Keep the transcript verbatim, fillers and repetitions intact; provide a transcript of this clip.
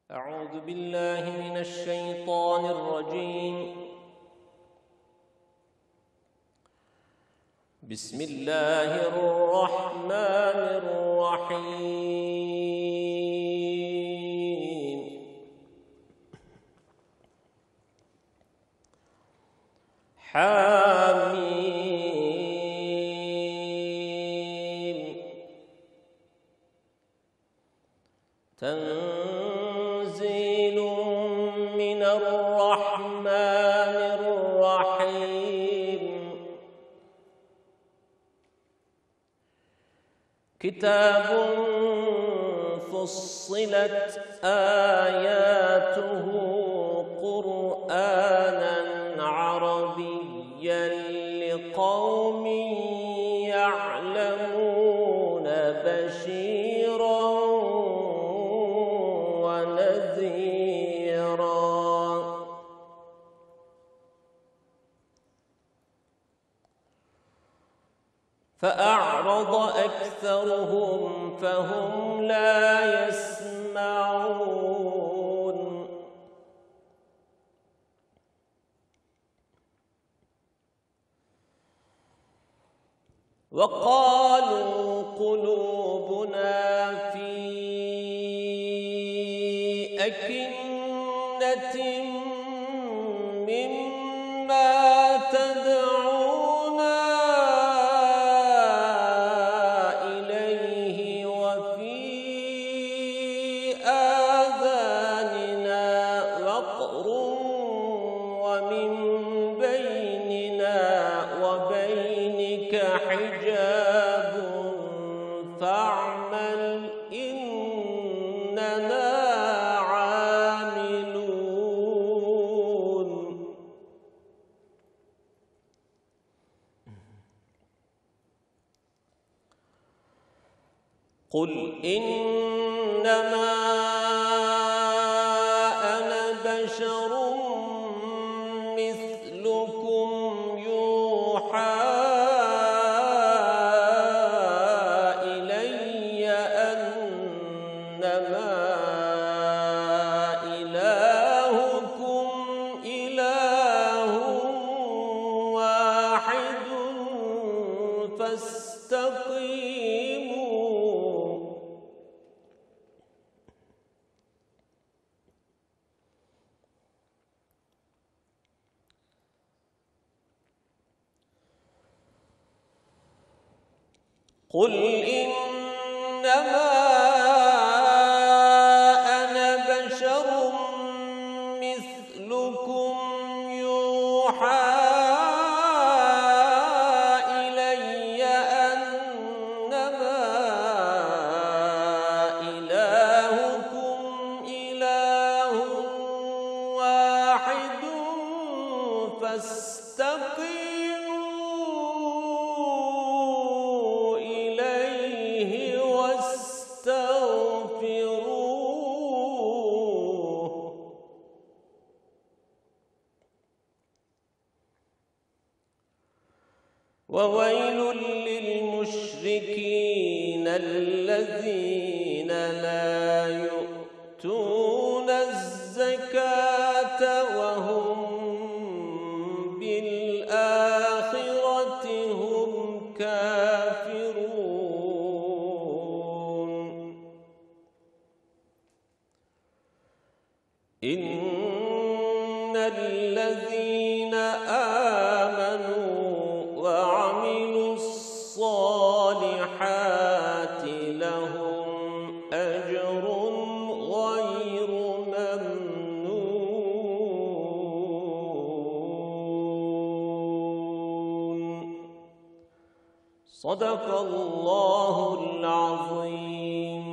أعوذ بالله من الشيطان الرجيم. بسم الله الرحمن الرحيم. حميم. تنزيل من الرحمن الرحيم. كتاب فصلت آياته قرآنا عربيا لقوم يعلمون بشيرا ونذيرا. فأعرض أكثرهم فهم لا يسمعون. وقالوا قلوبنا في أكنة مما تدعونا إليه وفي آذاننا وقر ومن بيننا وبينك حجاب فاعمل إننا عاملون. قل إنما أنا بشر مثلكم يوحى إلي أنما إلهكم إله واحد فاستقيموا. قل إنما أنا بشر مثلكم يوحى إلي أنما إلهكم إله واحد فاستقيموا إليه واستغفروه. وويل للمشركين الذين لا يؤتون الزكاة وهم بالآخرة هم كافرون. إن الذين آمنوا وعملوا الصالحات لهم أجر غير ممنون. صدق الله العظيم.